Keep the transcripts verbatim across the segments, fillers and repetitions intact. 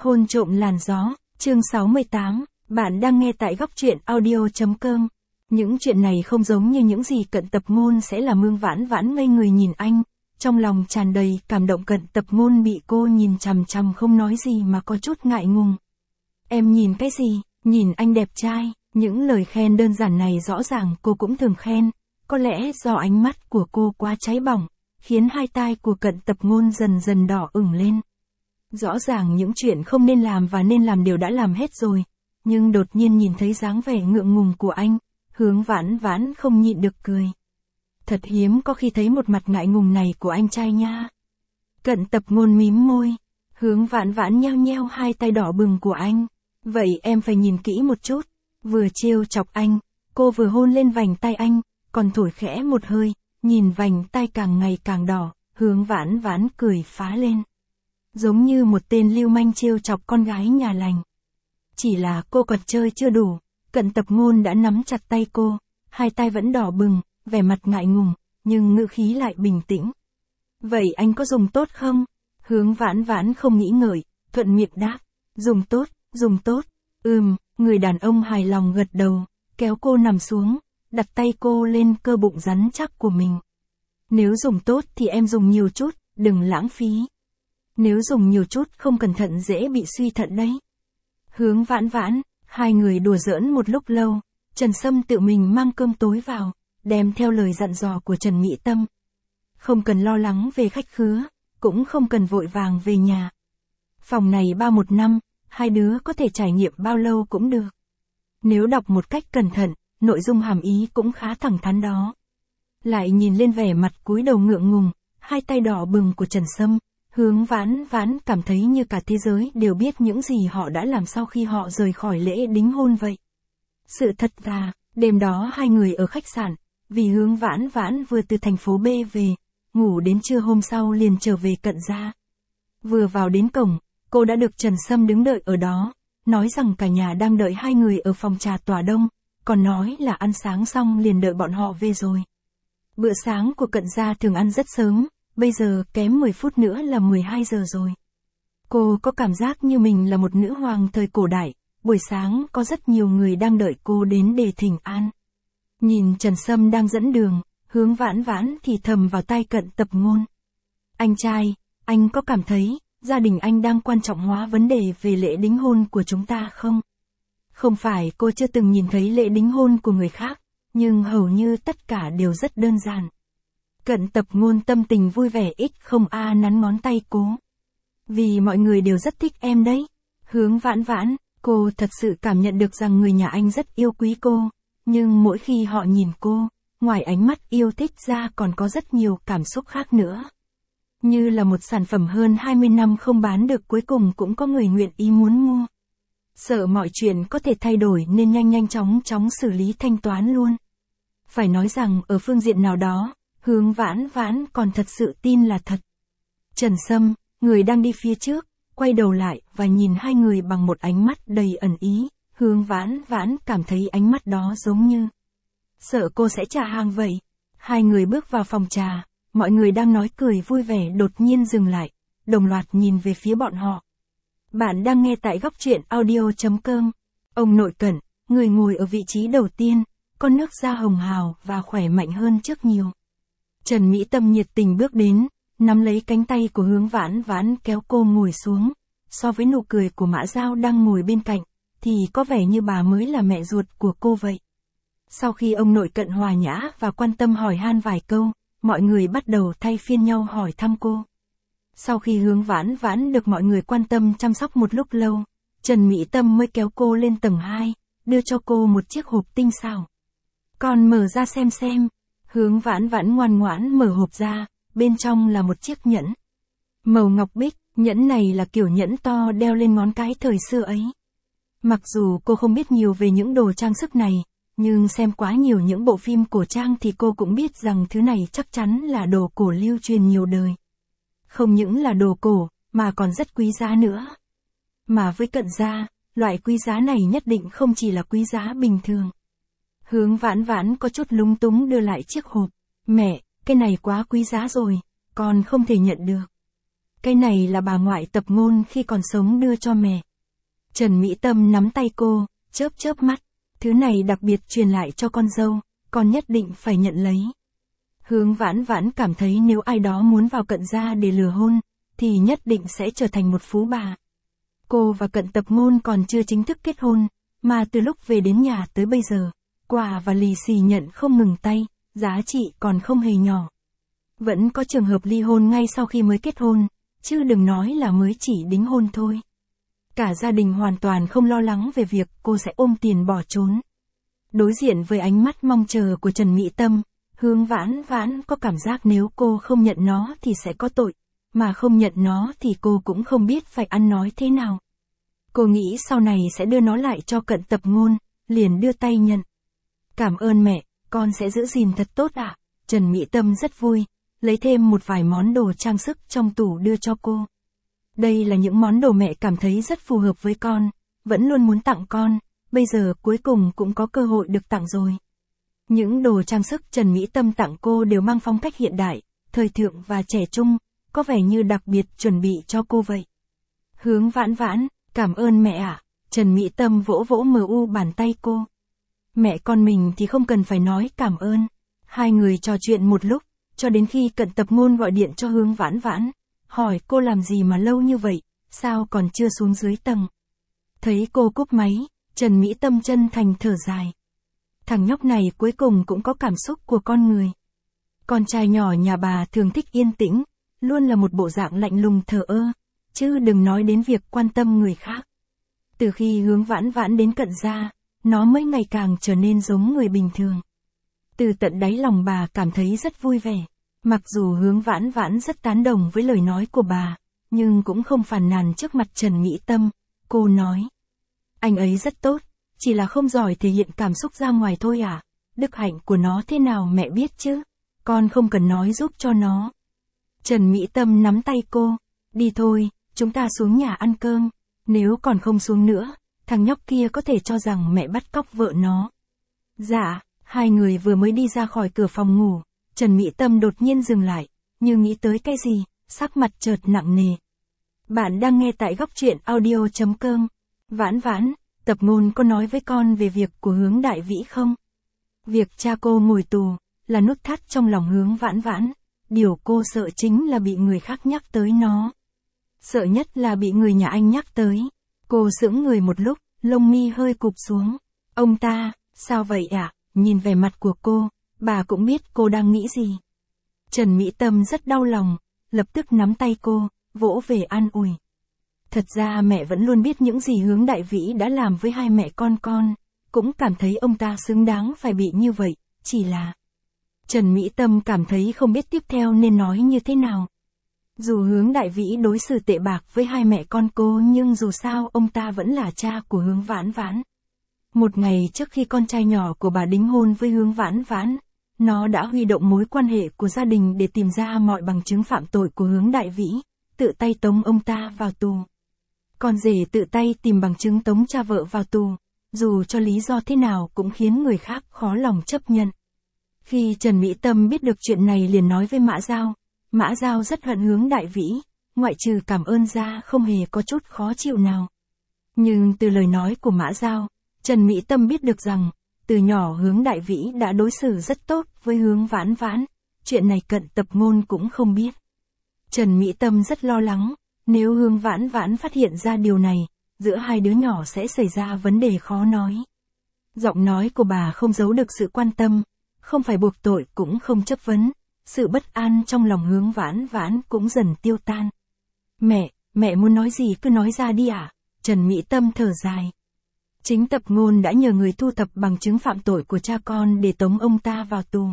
Hôn trộm làn gió, chương sáu mươi tám, bạn đang nghe tại góc truyện audio.com. Những chuyện này không giống như những gì Cận Tập Ngôn sẽ làm. Mương Vãn Vãn ngây người nhìn anh, trong lòng tràn đầy cảm động. Cận Tập Ngôn bị cô nhìn chằm chằm không nói gì mà có chút ngại ngùng. Em nhìn cái gì? Nhìn anh đẹp trai. Những lời khen đơn giản này rõ ràng cô cũng thường khen, có lẽ do ánh mắt của cô quá cháy bỏng, khiến hai tai của Cận Tập Ngôn dần dần đỏ ửng lên. Rõ ràng những chuyện không nên làm và nên làm đều đã làm hết rồi, nhưng đột nhiên nhìn thấy dáng vẻ ngượng ngùng của anh, Hướng Vãn Vãn không nhịn được cười. Thật hiếm có khi thấy một mặt ngại ngùng này của anh trai nha. Cận Tập Ngôn mím môi, Hướng Vãn Vãn nheo nheo hai tay đỏ bừng của anh. Vậy em phải nhìn kỹ một chút. Vừa trêu chọc anh, cô vừa hôn lên vành tay anh, còn thổi khẽ một hơi, nhìn vành tay càng ngày càng đỏ, Hướng Vãn Vãn cười phá lên. Giống như một tên lưu manh trêu chọc con gái nhà lành. Chỉ là cô còn chơi chưa đủ, Cận Tập Ngôn đã nắm chặt tay cô, hai tay vẫn đỏ bừng, vẻ mặt ngại ngùng, nhưng ngữ khí lại bình tĩnh. Vậy anh có dùng tốt không? Hướng Vãn Vãn không nghĩ ngợi, thuận miệng đáp, dùng tốt, dùng tốt. Ừm, người đàn ông hài lòng gật đầu, kéo cô nằm xuống, đặt tay cô lên cơ bụng rắn chắc của mình. Nếu dùng tốt thì em dùng nhiều chút, đừng lãng phí. Nếu dùng nhiều chút không cẩn thận dễ bị suy thận đấy. Hướng Vãn Vãn, hai người đùa giỡn một lúc lâu, Trần Sâm tự mình mang cơm tối vào, đem theo lời dặn dò của Trần Mỹ Tâm. Không cần lo lắng về khách khứa, cũng không cần vội vàng về nhà. Phòng này bao một năm, hai đứa có thể trải nghiệm bao lâu cũng được. Nếu đọc một cách cẩn thận, nội dung hàm ý cũng khá thẳng thắn đó. Lại nhìn lên vẻ mặt cúi đầu ngượng ngùng, hai tay đỏ bừng của Trần Sâm, Hướng Vãn Vãn cảm thấy như cả thế giới đều biết những gì họ đã làm sau khi họ rời khỏi lễ đính hôn vậy. Sự thật là, đêm đó hai người ở khách sạn, vì Hướng Vãn Vãn vừa từ thành phố B về, ngủ đến trưa hôm sau liền trở về Cận gia. Vừa vào đến cổng, cô đã được Trần Sâm đứng đợi ở đó, nói rằng cả nhà đang đợi hai người ở phòng trà tòa đông, còn nói là ăn sáng xong liền đợi bọn họ về rồi. Bữa sáng của Cận gia thường ăn rất sớm, bây giờ kém mười phút nữa là mười hai giờ rồi. Cô có cảm giác như mình là một nữ hoàng thời cổ đại, buổi sáng có rất nhiều người đang đợi cô đến để thỉnh an. Nhìn Trần Sâm đang dẫn đường, Hướng Vãn Vãn thì thầm vào tai Cận Tập Ngôn. Anh trai, anh có cảm thấy, gia đình anh đang quan trọng hóa vấn đề về lễ đính hôn của chúng ta không? Không phải cô chưa từng nhìn thấy lễ đính hôn của người khác, nhưng hầu như tất cả đều rất đơn giản. Cận Tập Ngôn tâm tình vui vẻ ít không a nắn ngón tay cô. Vì mọi người đều rất thích em đấy. Hướng Vãn Vãn, cô thật sự cảm nhận được rằng người nhà anh rất yêu quý cô, nhưng mỗi khi họ nhìn cô, ngoài ánh mắt yêu thích ra còn có rất nhiều cảm xúc khác nữa. Như là một sản phẩm hơn hai mươi năm không bán được cuối cùng cũng có người nguyện ý muốn mua. Sợ mọi chuyện có thể thay đổi nên nhanh nhanh chóng chóng xử lý thanh toán luôn. Phải nói rằng ở phương diện nào đó, Hướng Vãn Vãn còn thật sự tin là thật. Trần Sâm, người đang đi phía trước, quay đầu lại và nhìn hai người bằng một ánh mắt đầy ẩn ý. Hướng Vãn Vãn cảm thấy ánh mắt đó giống như sợ cô sẽ trả hàng vậy. Hai người bước vào phòng trà, mọi người đang nói cười vui vẻ đột nhiên dừng lại, đồng loạt nhìn về phía bọn họ. Bạn đang nghe tại góc truyện audio.com. Ông nội Cận, người ngồi ở vị trí đầu tiên, con nước da hồng hào và khỏe mạnh hơn trước nhiều. Trần Mỹ Tâm nhiệt tình bước đến, nắm lấy cánh tay của Hướng Vãn Vãn kéo cô ngồi xuống. So với nụ cười của Mã Giao đang ngồi bên cạnh, thì có vẻ như bà mới là mẹ ruột của cô vậy. Sau khi ông nội Cận hòa nhã và quan tâm hỏi han vài câu, mọi người bắt đầu thay phiên nhau hỏi thăm cô. Sau khi Hướng Vãn Vãn được mọi người quan tâm chăm sóc một lúc lâu, Trần Mỹ Tâm mới kéo cô lên tầng hai, đưa cho cô một chiếc hộp tinh xảo. Con mở ra xem xem. Hướng Vãn Vãn ngoan ngoãn mở hộp ra, bên trong là một chiếc nhẫn. Màu ngọc bích, nhẫn này là kiểu nhẫn to đeo lên ngón cái thời xưa ấy. Mặc dù cô không biết nhiều về những đồ trang sức này, nhưng xem quá nhiều những bộ phim cổ trang thì cô cũng biết rằng thứ này chắc chắn là đồ cổ lưu truyền nhiều đời. Không những là đồ cổ, mà còn rất quý giá nữa. Mà với Cận gia, loại quý giá này nhất định không chỉ là quý giá bình thường. Hướng Vãn Vãn có chút lúng túng đưa lại chiếc hộp. Mẹ, cái này quá quý giá rồi, con không thể nhận được. Cái này là bà ngoại Tập Ngôn khi còn sống đưa cho mẹ. Trần Mỹ Tâm nắm tay cô, chớp chớp mắt. Thứ này đặc biệt truyền lại cho con dâu, con nhất định phải nhận lấy. Hướng Vãn Vãn cảm thấy nếu ai đó muốn vào Cận gia để lừa hôn, thì nhất định sẽ trở thành một phú bà. Cô và Cận Tập Ngôn còn chưa chính thức kết hôn, mà từ lúc về đến nhà tới bây giờ, quà và lì xì nhận không ngừng tay, giá trị còn không hề nhỏ. Vẫn có trường hợp ly hôn ngay sau khi mới kết hôn, chứ đừng nói là mới chỉ đính hôn thôi. Cả gia đình hoàn toàn không lo lắng về việc cô sẽ ôm tiền bỏ trốn. Đối diện với ánh mắt mong chờ của Trần Mỹ Tâm, Hướng Vãn Vãn có cảm giác nếu cô không nhận nó thì sẽ có tội, mà không nhận nó thì cô cũng không biết phải ăn nói thế nào. Cô nghĩ sau này sẽ đưa nó lại cho Cận Tập Ngôn, liền đưa tay nhận. Cảm ơn mẹ, con sẽ giữ gìn thật tốt ạ. Trần Mỹ Tâm rất vui, lấy thêm một vài món đồ trang sức trong tủ đưa cho cô. Đây là những món đồ mẹ cảm thấy rất phù hợp với con, vẫn luôn muốn tặng con, bây giờ cuối cùng cũng có cơ hội được tặng rồi. Những đồ trang sức Trần Mỹ Tâm tặng cô đều mang phong cách hiện đại, thời thượng và trẻ trung, có vẻ như đặc biệt chuẩn bị cho cô vậy. Hướng Vãn Vãn, cảm ơn mẹ ạ. Trần Mỹ Tâm vỗ vỗ mờ u bàn tay cô. Mẹ con mình thì không cần phải nói cảm ơn. Hai người trò chuyện một lúc, cho đến khi Cận Tập Ngôn gọi điện cho Hướng Vãn Vãn, hỏi cô làm gì mà lâu như vậy, sao còn chưa xuống dưới tầng. Thấy cô cúp máy, Trần Mỹ Tâm chân thành thở dài. Thằng nhóc này cuối cùng cũng có cảm xúc của con người. Con trai nhỏ nhà bà thường thích yên tĩnh, luôn là một bộ dạng lạnh lùng thờ ơ, chứ đừng nói đến việc quan tâm người khác. Từ khi Hướng Vãn Vãn đến Cận gia, nó mới ngày càng trở nên giống người bình thường. Từ tận đáy lòng bà cảm thấy rất vui vẻ. Mặc dù Hướng Vãn Vãn rất tán đồng với lời nói của bà, nhưng cũng không phàn nàn trước mặt Trần Mỹ Tâm. Cô nói, anh ấy rất tốt, chỉ là không giỏi thể hiện cảm xúc ra ngoài thôi à. Đức hạnh của nó thế nào mẹ biết chứ, con không cần nói giúp cho nó. Trần Mỹ Tâm nắm tay cô, đi thôi, chúng ta xuống nhà ăn cơm, nếu còn không xuống nữa, thằng nhóc kia có thể cho rằng mẹ bắt cóc vợ nó. Dạ, hai người vừa mới đi ra khỏi cửa phòng ngủ, Trần Mỹ Tâm đột nhiên dừng lại, như nghĩ tới cái gì, sắc mặt chợt nặng nề. Bạn đang nghe tại góc truyện audio chấm com. Vãn Vãn, Tập Ngôn có nói với con về việc của Hướng Đại Vĩ không? Việc cha cô ngồi tù, là nút thắt trong lòng Hướng Vãn Vãn. Điều cô sợ chính là bị người khác nhắc tới nó. Sợ nhất là bị người nhà anh nhắc tới. Cô sững người một lúc, lông mi hơi cụp xuống. Ông ta, sao vậy ạ? À? Nhìn vẻ mặt của cô, bà cũng biết cô đang nghĩ gì. Trần Mỹ Tâm rất đau lòng, lập tức nắm tay cô, vỗ về an ủi. Thật ra mẹ vẫn luôn biết những gì Hướng Đại Vĩ đã làm với hai mẹ con con, cũng cảm thấy ông ta xứng đáng phải bị như vậy, chỉ là... Trần Mỹ Tâm cảm thấy không biết tiếp theo nên nói như thế nào. Dù Hướng Đại Vĩ đối xử tệ bạc với hai mẹ con cô nhưng dù sao ông ta vẫn là cha của Hướng Vãn Vãn. Một ngày trước khi con trai nhỏ của bà đính hôn với Hướng Vãn Vãn, nó đã huy động mối quan hệ của gia đình để tìm ra mọi bằng chứng phạm tội của Hướng Đại Vĩ, tự tay tống ông ta vào tù. Con rể tự tay tìm bằng chứng tống cha vợ vào tù, dù cho lý do thế nào cũng khiến người khác khó lòng chấp nhận. Khi Trần Mỹ Tâm biết được chuyện này liền nói với Mã Giao, Mã Giao rất hận Hướng Đại Vĩ, ngoại trừ cảm ơn ra không hề có chút khó chịu nào. Nhưng từ lời nói của Mã Giao, Trần Mỹ Tâm biết được rằng, từ nhỏ Hướng Đại Vĩ đã đối xử rất tốt với Hướng Vãn Vãn, chuyện này Cận Tập Ngôn cũng không biết. Trần Mỹ Tâm rất lo lắng, nếu Hướng Vãn Vãn phát hiện ra điều này, giữa hai đứa nhỏ sẽ xảy ra vấn đề khó nói. Giọng nói của bà không giấu được sự quan tâm, không phải buộc tội cũng không chấp vấn, sự bất an trong lòng Hướng Vãn Vãn cũng dần tiêu tan. Mẹ, mẹ muốn nói gì cứ nói ra đi ạ. À? Trần Mỹ Tâm thở dài. Chính Tập Ngôn đã nhờ người thu thập bằng chứng phạm tội của cha con để tống ông ta vào tù.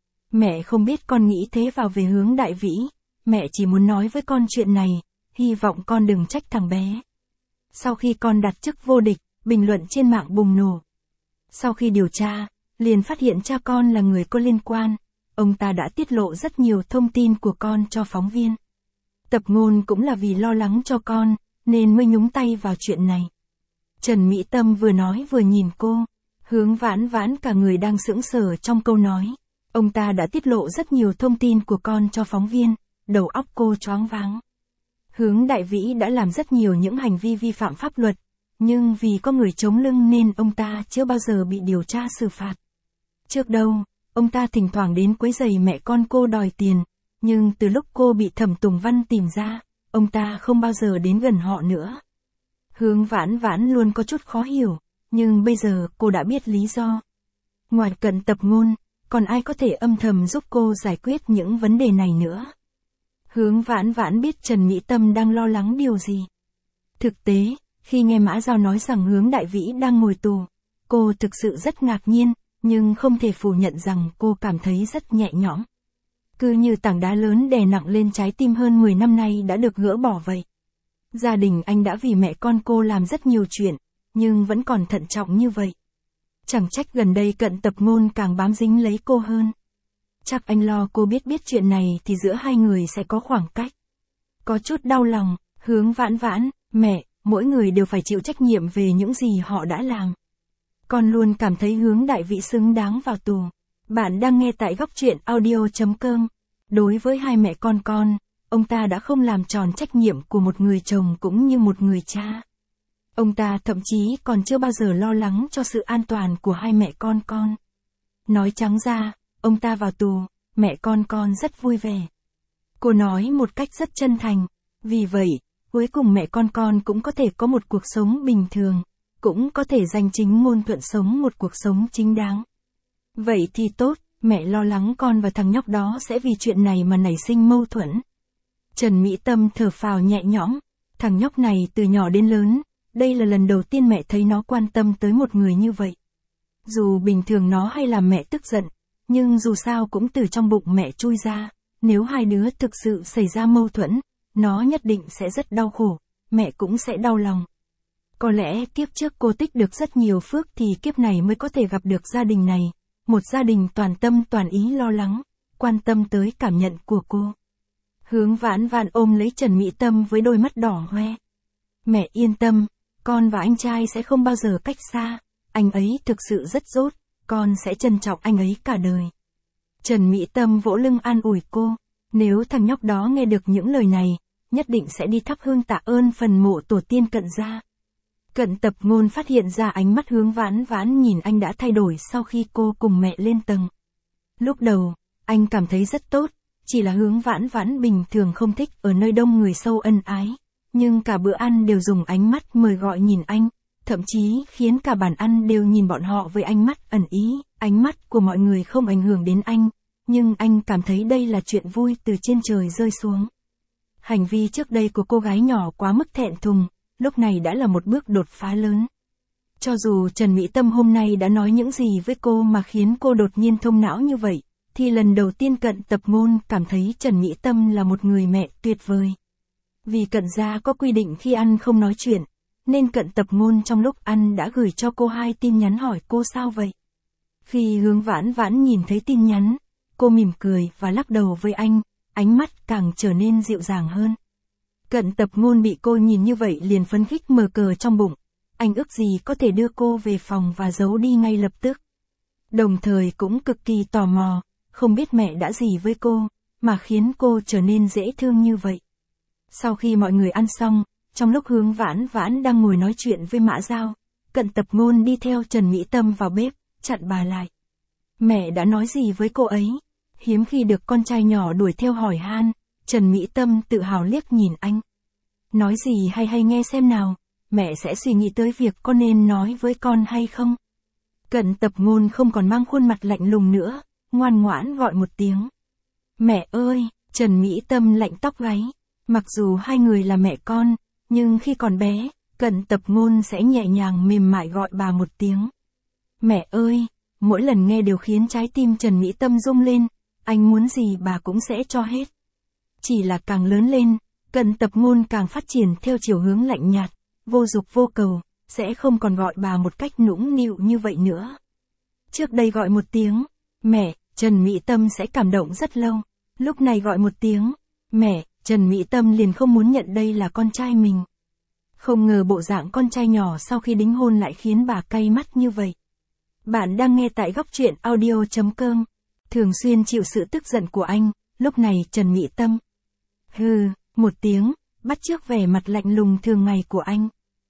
Mẹ không biết con nghĩ thế vào về Hướng Đại Vĩ, mẹ chỉ muốn nói với con chuyện này, hy vọng con đừng trách thằng bé. Sau khi con đặt chức vô địch, bình luận trên mạng bùng nổ. Sau khi điều tra, liền phát hiện cha con là người có liên quan, ông ta đã tiết lộ rất nhiều thông tin của con cho phóng viên. Tập Ngôn cũng là vì lo lắng cho con, nên mới nhúng tay vào chuyện này. Trần Mỹ Tâm vừa nói vừa nhìn cô, Hướng Vãn Vãn cả người đang sững sờ trong câu nói. Ông ta đã tiết lộ rất nhiều thông tin của con cho phóng viên, đầu óc cô choáng váng. Hướng Đại Vĩ đã làm rất nhiều những hành vi vi phạm pháp luật, nhưng vì có người chống lưng nên ông ta chưa bao giờ bị điều tra xử phạt. Trước đâu, ông ta thỉnh thoảng đến quấy rầy mẹ con cô đòi tiền, nhưng từ lúc cô bị Thẩm Tùng Văn tìm ra, ông ta không bao giờ đến gần họ nữa. Hướng Vãn Vãn luôn có chút khó hiểu, nhưng bây giờ cô đã biết lý do. Ngoài Cận Tập Ngôn, còn ai có thể âm thầm giúp cô giải quyết những vấn đề này nữa? Hướng Vãn Vãn biết Trần Mỹ Tâm đang lo lắng điều gì. Thực tế, khi nghe Mã Dao nói rằng Hướng Đại Vĩ đang ngồi tù, cô thực sự rất ngạc nhiên, nhưng không thể phủ nhận rằng cô cảm thấy rất nhẹ nhõm. Cứ như tảng đá lớn đè nặng lên trái tim hơn mười năm nay đã được gỡ bỏ vậy. Gia đình anh đã vì mẹ con cô làm rất nhiều chuyện, nhưng vẫn còn thận trọng như vậy. Chẳng trách gần đây Cận Tập Ngôn càng bám dính lấy cô hơn. Chắc anh lo cô biết biết chuyện này thì giữa hai người sẽ có khoảng cách. Có chút đau lòng, Hướng Vãn Vãn, mẹ, mỗi người đều phải chịu trách nhiệm về những gì họ đã làm. Con luôn cảm thấy Hướng Đại Vĩ xứng đáng vào tù. Bạn đang nghe tại góc truyện audio chấm com. Đối với hai mẹ con con, ông ta đã không làm tròn trách nhiệm của một người chồng cũng như một người cha. Ông ta thậm chí còn chưa bao giờ lo lắng cho sự an toàn của hai mẹ con con. Nói trắng ra, ông ta vào tù, mẹ con con rất vui vẻ. Cô nói một cách rất chân thành, vì vậy, cuối cùng mẹ con con cũng có thể có một cuộc sống bình thường, cũng có thể danh chính ngôn thuận sống một cuộc sống chính đáng. Vậy thì tốt, mẹ lo lắng con và thằng nhóc đó sẽ vì chuyện này mà nảy sinh mâu thuẫn. Trần Mỹ Tâm thở phào nhẹ nhõm, thằng nhóc này từ nhỏ đến lớn, đây là lần đầu tiên mẹ thấy nó quan tâm tới một người như vậy. Dù bình thường nó hay làm mẹ tức giận, nhưng dù sao cũng từ trong bụng mẹ chui ra, nếu hai đứa thực sự xảy ra mâu thuẫn, nó nhất định sẽ rất đau khổ, mẹ cũng sẽ đau lòng. Có lẽ kiếp trước cô tích được rất nhiều phước thì kiếp này mới có thể gặp được gia đình này, một gia đình toàn tâm toàn ý lo lắng, quan tâm tới cảm nhận của cô. Hướng Vãn Vãn ôm lấy Trần Mỹ Tâm với đôi mắt đỏ hoe. Mẹ yên tâm, con và anh trai sẽ không bao giờ cách xa, anh ấy thực sự rất dốt, con sẽ trân trọng anh ấy cả đời. Trần Mỹ Tâm vỗ lưng an ủi cô, nếu thằng nhóc đó nghe được những lời này, nhất định sẽ đi thắp hương tạ ơn phần mộ tổ tiên Cận gia. Cận Tập Ngôn phát hiện ra ánh mắt Hướng Vãn Vãn nhìn anh đã thay đổi sau khi cô cùng mẹ lên tầng. Lúc đầu, anh cảm thấy rất tốt, chỉ là Hướng Vãn Vãn bình thường không thích ở nơi đông người sâu ân ái, nhưng cả bữa ăn đều dùng ánh mắt mời gọi nhìn anh, thậm chí khiến cả bàn ăn đều nhìn bọn họ với ánh mắt ẩn ý, ánh mắt của mọi người không ảnh hưởng đến anh, nhưng anh cảm thấy đây là chuyện vui từ trên trời rơi xuống. Hành vi trước đây của cô gái nhỏ quá mức thẹn thùng, lúc này đã là một bước đột phá lớn. Cho dù Trần Mỹ Tâm hôm nay đã nói những gì với cô mà khiến cô đột nhiên thông não như vậy, thì lần đầu tiên Cận Tập Ngôn cảm thấy Trần Mỹ Tâm là một người mẹ tuyệt vời. Vì Cận gia có quy định khi ăn không nói chuyện, nên Cận Tập Ngôn trong lúc ăn đã gửi cho cô hai tin nhắn hỏi cô sao vậy. Khi Hướng Vãn Vãn nhìn thấy tin nhắn, cô mỉm cười và lắc đầu với anh, ánh mắt càng trở nên dịu dàng hơn. Cận Tập Ngôn bị cô nhìn như vậy liền phấn khích mờ cờ trong bụng, anh ước gì có thể đưa cô về phòng và giấu đi ngay lập tức. Đồng thời cũng cực kỳ tò mò, không biết mẹ đã gì với cô, mà khiến cô trở nên dễ thương như vậy. Sau khi mọi người ăn xong, trong lúc Hướng Vãn Vãn đang ngồi nói chuyện với Mã Dao, Cận Tập Ngôn đi theo Trần Mỹ Tâm vào bếp, chặn bà lại. Mẹ đã nói gì với cô ấy? Hiếm khi được con trai nhỏ đuổi theo hỏi han, Trần Mỹ Tâm tự hào liếc nhìn anh. Nói gì hay hay nghe xem nào, mẹ sẽ suy nghĩ tới việc con nên nói với con hay không. Cận Tập Ngôn không còn mang khuôn mặt lạnh lùng nữa, ngoan ngoãn gọi một tiếng. Mẹ ơi, Trần Mỹ Tâm lạnh tóc gáy. Mặc dù hai người là mẹ con, nhưng khi còn bé, Cận Tập Ngôn sẽ nhẹ nhàng mềm mại gọi bà một tiếng. Mẹ ơi, mỗi lần nghe đều khiến trái tim Trần Mỹ Tâm rung lên, anh muốn gì bà cũng sẽ cho hết. Chỉ là càng lớn lên, Cận Tập Ngôn càng phát triển theo chiều hướng lạnh nhạt, vô dục vô cầu, sẽ không còn gọi bà một cách nũng nịu như vậy nữa. Trước đây gọi một tiếng, mẹ, Trần Mỹ Tâm sẽ cảm động rất lâu. Lúc này gọi một tiếng, mẹ, Trần Mỹ Tâm liền không muốn nhận đây là con trai mình. Không ngờ bộ dạng con trai nhỏ sau khi đính hôn lại khiến bà cay mắt như vậy. Bạn đang nghe tại góc truyện audio chấm com. Thường xuyên chịu sự tức giận của anh, lúc này Trần Mỹ Tâm. Hừ, một tiếng, bắt chước vẻ mặt lạnh lùng thường ngày của anh.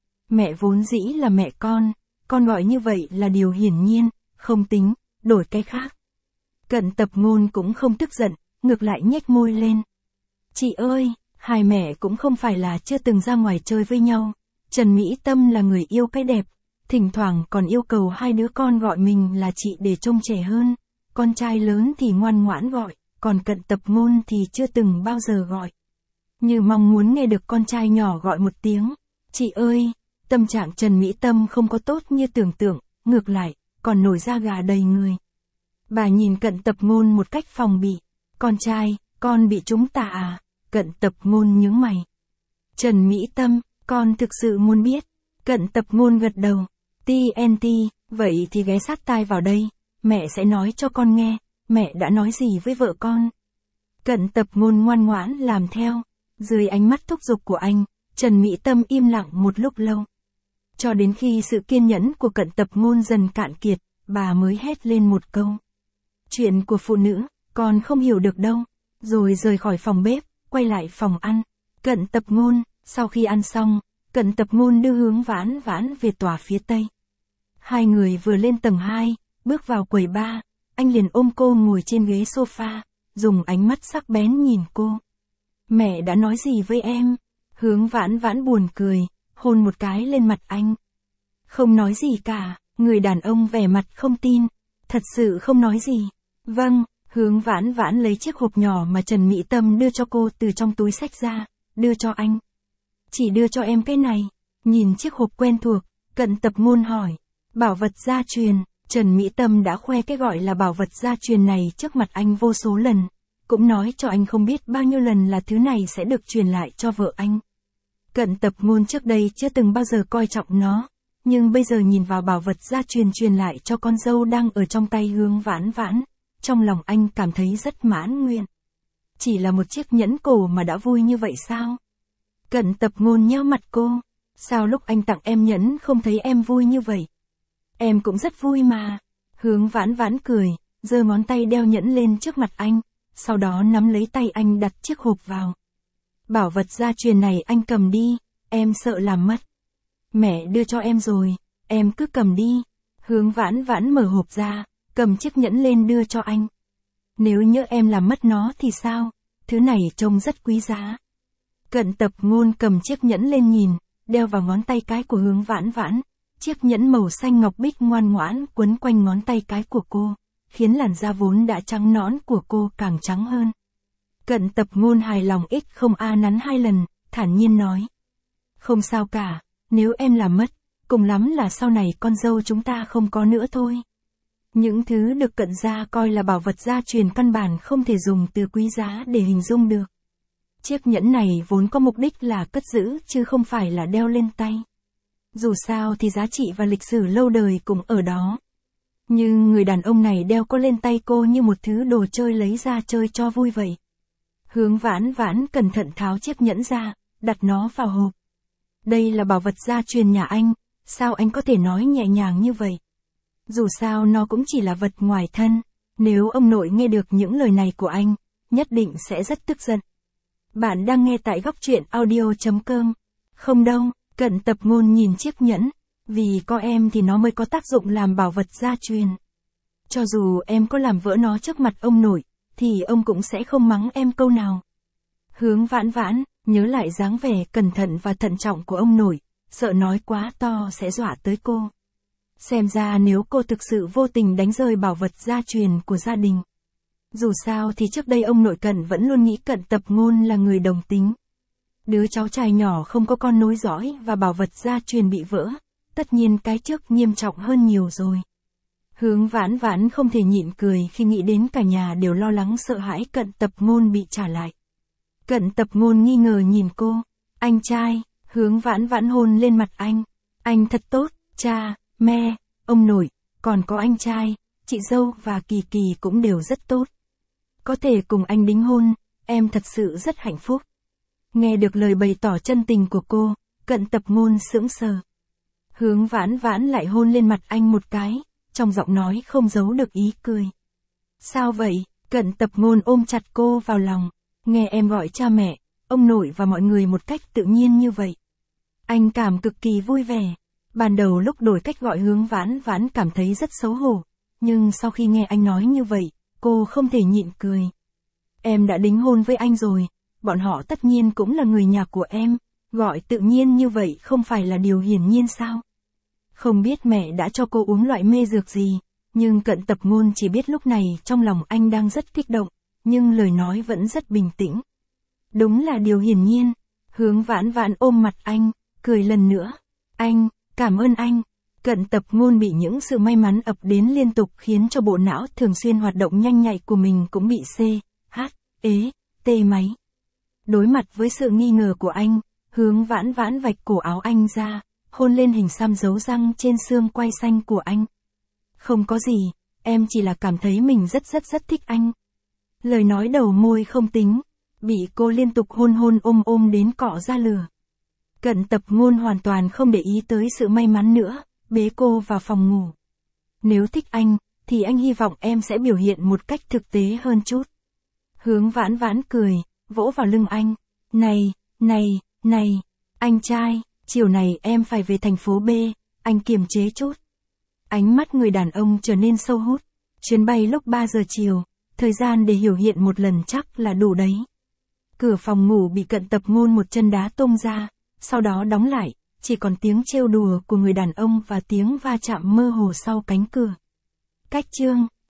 Mẹ vốn dĩ là mẹ con, con gọi như vậy là điều hiển nhiên, không tính, đổi cái khác. Cận Tập Ngôn cũng không tức giận, ngược lại nhếch môi lên. Chị ơi, hai mẹ cũng không phải là chưa từng ra ngoài chơi với nhau. Trần Mỹ Tâm là người yêu cái đẹp, thỉnh thoảng còn yêu cầu hai đứa con gọi mình là chị để trông trẻ hơn. Con trai lớn thì ngoan ngoãn gọi, còn Cận Tập Ngôn thì chưa từng bao giờ gọi. Như mong muốn nghe được con trai nhỏ gọi một tiếng. Chị ơi, tâm trạng Trần Mỹ Tâm không có tốt như tưởng tượng, ngược lại, còn nổi da gà đầy người. Bà nhìn Cận Tập Ngôn một cách phòng bị. Con trai, con bị trúng tà à? Cận Tập Ngôn nhướng mày. Trần Mỹ Tâm, con thực sự muốn biết. Cận Tập Ngôn gật đầu. tê en tê, vậy thì ghé sát tai vào đây. Mẹ sẽ nói cho con nghe, mẹ đã nói gì với vợ con. Cận Tập Ngôn ngoan ngoãn làm theo. Dưới ánh mắt thúc giục của anh, Trần Mỹ Tâm im lặng một lúc lâu. Cho đến khi sự kiên nhẫn của Cận Tập Ngôn dần cạn kiệt, bà mới hét lên một câu. Chuyện của phụ nữ, con không hiểu được đâu. Rồi rời khỏi phòng bếp, quay lại phòng ăn. Cận Tập Ngôn, sau khi ăn xong, Cận Tập Ngôn đưa Hướng Vãn Vãn về tòa phía tây. Hai người vừa lên tầng hai, bước vào quầy bar, anh liền ôm cô ngồi trên ghế sofa, dùng ánh mắt sắc bén nhìn cô. Mẹ đã nói gì với em? Hướng Vãn Vãn buồn cười, hôn một cái lên mặt anh. Không nói gì cả, người đàn ông vẻ mặt không tin. Thật sự không nói gì. Vâng, Hướng Vãn Vãn lấy chiếc hộp nhỏ mà Trần Mỹ Tâm đưa cho cô từ trong túi xách ra, đưa cho anh. Chỉ đưa cho em cái này. Nhìn chiếc hộp quen thuộc, Cận Tập Ngôn hỏi. Bảo vật gia truyền. Trần Mỹ Tâm đã khoe cái gọi là bảo vật gia truyền này trước mặt anh vô số lần. Cũng nói cho anh không biết bao nhiêu lần là thứ này sẽ được truyền lại cho vợ anh. Cận Tập Ngôn trước đây chưa từng bao giờ coi trọng nó. Nhưng bây giờ nhìn vào bảo vật gia truyền truyền lại cho con dâu đang ở trong tay Hướng Vãn Vãn. Trong lòng anh cảm thấy rất mãn nguyện. Chỉ là một chiếc nhẫn cổ mà đã vui như vậy sao? Cận Tập Ngôn nheo mặt cô. Sao lúc anh tặng em nhẫn không thấy em vui như vậy? Em cũng rất vui mà. Hướng Vãn Vãn cười, giơ ngón tay đeo nhẫn lên trước mặt anh, sau đó nắm lấy tay anh đặt chiếc hộp vào. Bảo vật gia truyền này anh cầm đi, em sợ làm mất. Mẹ đưa cho em rồi, em cứ cầm đi. Hướng Vãn Vãn mở hộp ra, cầm chiếc nhẫn lên đưa cho anh. Nếu nhỡ em làm mất nó thì sao? Thứ này trông rất quý giá. Cận Tập Ngôn cầm chiếc nhẫn lên nhìn, đeo vào ngón tay cái của Hướng Vãn Vãn. Chiếc nhẫn màu xanh ngọc bích ngoan ngoãn quấn quanh ngón tay cái của cô, khiến làn da vốn đã trắng nõn của cô càng trắng hơn. Cận Tập Ngôn hài lòng ít không a nắn hai lần, thản nhiên nói. Không sao cả, nếu em làm mất, cùng lắm là sau này con dâu chúng ta không có nữa thôi. Những thứ được Cận gia coi là bảo vật gia truyền căn bản không thể dùng từ quý giá để hình dung được. Chiếc nhẫn này vốn có mục đích là cất giữ chứ không phải là đeo lên tay. Dù sao thì giá trị và lịch sử lâu đời cũng ở đó. Nhưng người đàn ông này đeo có lên tay cô như một thứ đồ chơi lấy ra chơi cho vui vậy. Hướng Vãn Vãn cẩn thận tháo chiếc nhẫn ra, đặt nó vào hộp. Đây là bảo vật gia truyền nhà anh, sao anh có thể nói nhẹ nhàng như vậy? Dù sao nó cũng chỉ là vật ngoài thân, nếu ông nội nghe được những lời này của anh, nhất định sẽ rất tức giận. Bạn đang nghe tại góc truyện audio chấm com. Không đâu, Cận Tập Ngôn nhìn chiếc nhẫn, vì có em thì nó mới có tác dụng làm bảo vật gia truyền. Cho dù em có làm vỡ nó trước mặt ông nội, thì ông cũng sẽ không mắng em câu nào. Hướng Vãn Vãn, nhớ lại dáng vẻ cẩn thận và thận trọng của ông nội, sợ nói quá to sẽ dọa tới cô. Xem ra nếu cô thực sự vô tình đánh rơi bảo vật gia truyền của gia đình. Dù sao thì trước đây ông nội Cận vẫn luôn nghĩ Cận Tập Ngôn là người đồng tính. Đứa cháu trai nhỏ không có con nối dõi và bảo vật gia truyền bị vỡ, tất nhiên cái trước nghiêm trọng hơn nhiều rồi. Hướng Vãn Vãn không thể nhịn cười khi nghĩ đến cả nhà đều lo lắng sợ hãi Cận Tập Ngôn bị trả lại. Cận Tập Ngôn nghi ngờ nhìn cô. Anh trai, Hướng Vãn Vãn hôn lên mặt anh. Anh thật tốt, cha, mẹ, ông nội, còn có anh trai, chị dâu và Kỳ Kỳ cũng đều rất tốt. Có thể cùng anh đính hôn, em thật sự rất hạnh phúc. Nghe được lời bày tỏ chân tình của cô, Cận Tập Ngôn sững sờ. Hướng Vãn Vãn lại hôn lên mặt anh một cái, trong giọng nói không giấu được ý cười. Sao vậy? Cận Tập Ngôn ôm chặt cô vào lòng. Nghe em gọi cha mẹ, ông nội và mọi người một cách tự nhiên như vậy. Anh cảm cực kỳ vui vẻ. Ban đầu lúc đổi cách gọi Hướng Vãn Vãn cảm thấy rất xấu hổ, nhưng sau khi nghe anh nói như vậy, cô không thể nhịn cười. Em đã đính hôn với anh rồi, bọn họ tất nhiên cũng là người nhà của em, gọi tự nhiên như vậy không phải là điều hiển nhiên sao? Không biết mẹ đã cho cô uống loại mê dược gì, nhưng Cận Tập Ngôn chỉ biết lúc này trong lòng anh đang rất kích động, nhưng lời nói vẫn rất bình tĩnh. Đúng là điều hiển nhiên. Hướng Vãn Vãn ôm mặt anh, cười lần nữa. Anh, cảm ơn anh. Cận Tập Ngôn bị những sự may mắn ập đến liên tục khiến cho bộ não thường xuyên hoạt động nhanh nhạy của mình cũng bị C, H, ế, tê máy. Đối mặt với sự nghi ngờ của anh, Hướng Vãn Vãn vạch cổ áo anh ra, hôn lên hình xăm dấu răng trên xương quai xanh của anh. Không có gì, em chỉ là cảm thấy mình rất rất rất thích anh. Lời nói đầu môi không tính, bị cô liên tục hôn hôn ôm ôm đến cọ ra lửa. Cận Tập Ngôn hoàn toàn không để ý tới sự may mắn nữa, bế cô vào phòng ngủ. Nếu thích anh, thì anh hy vọng em sẽ biểu hiện một cách thực tế hơn chút. Hướng Vãn Vãn cười, vỗ vào lưng anh. Này, này, này, anh trai, chiều này em phải về thành phố B, anh kiềm chế chút. Ánh mắt người đàn ông trở nên sâu hút. Chuyến bay lúc ba giờ chiều, thời gian để hiểu hiện một lần chắc là đủ đấy. Cửa phòng ngủ bị Cận Tập Ngôn một chân đá tung ra, sau đó đóng lại, chỉ còn tiếng trêu đùa của người đàn ông và tiếng va chạm mơ hồ sau cánh cửa. Cách chương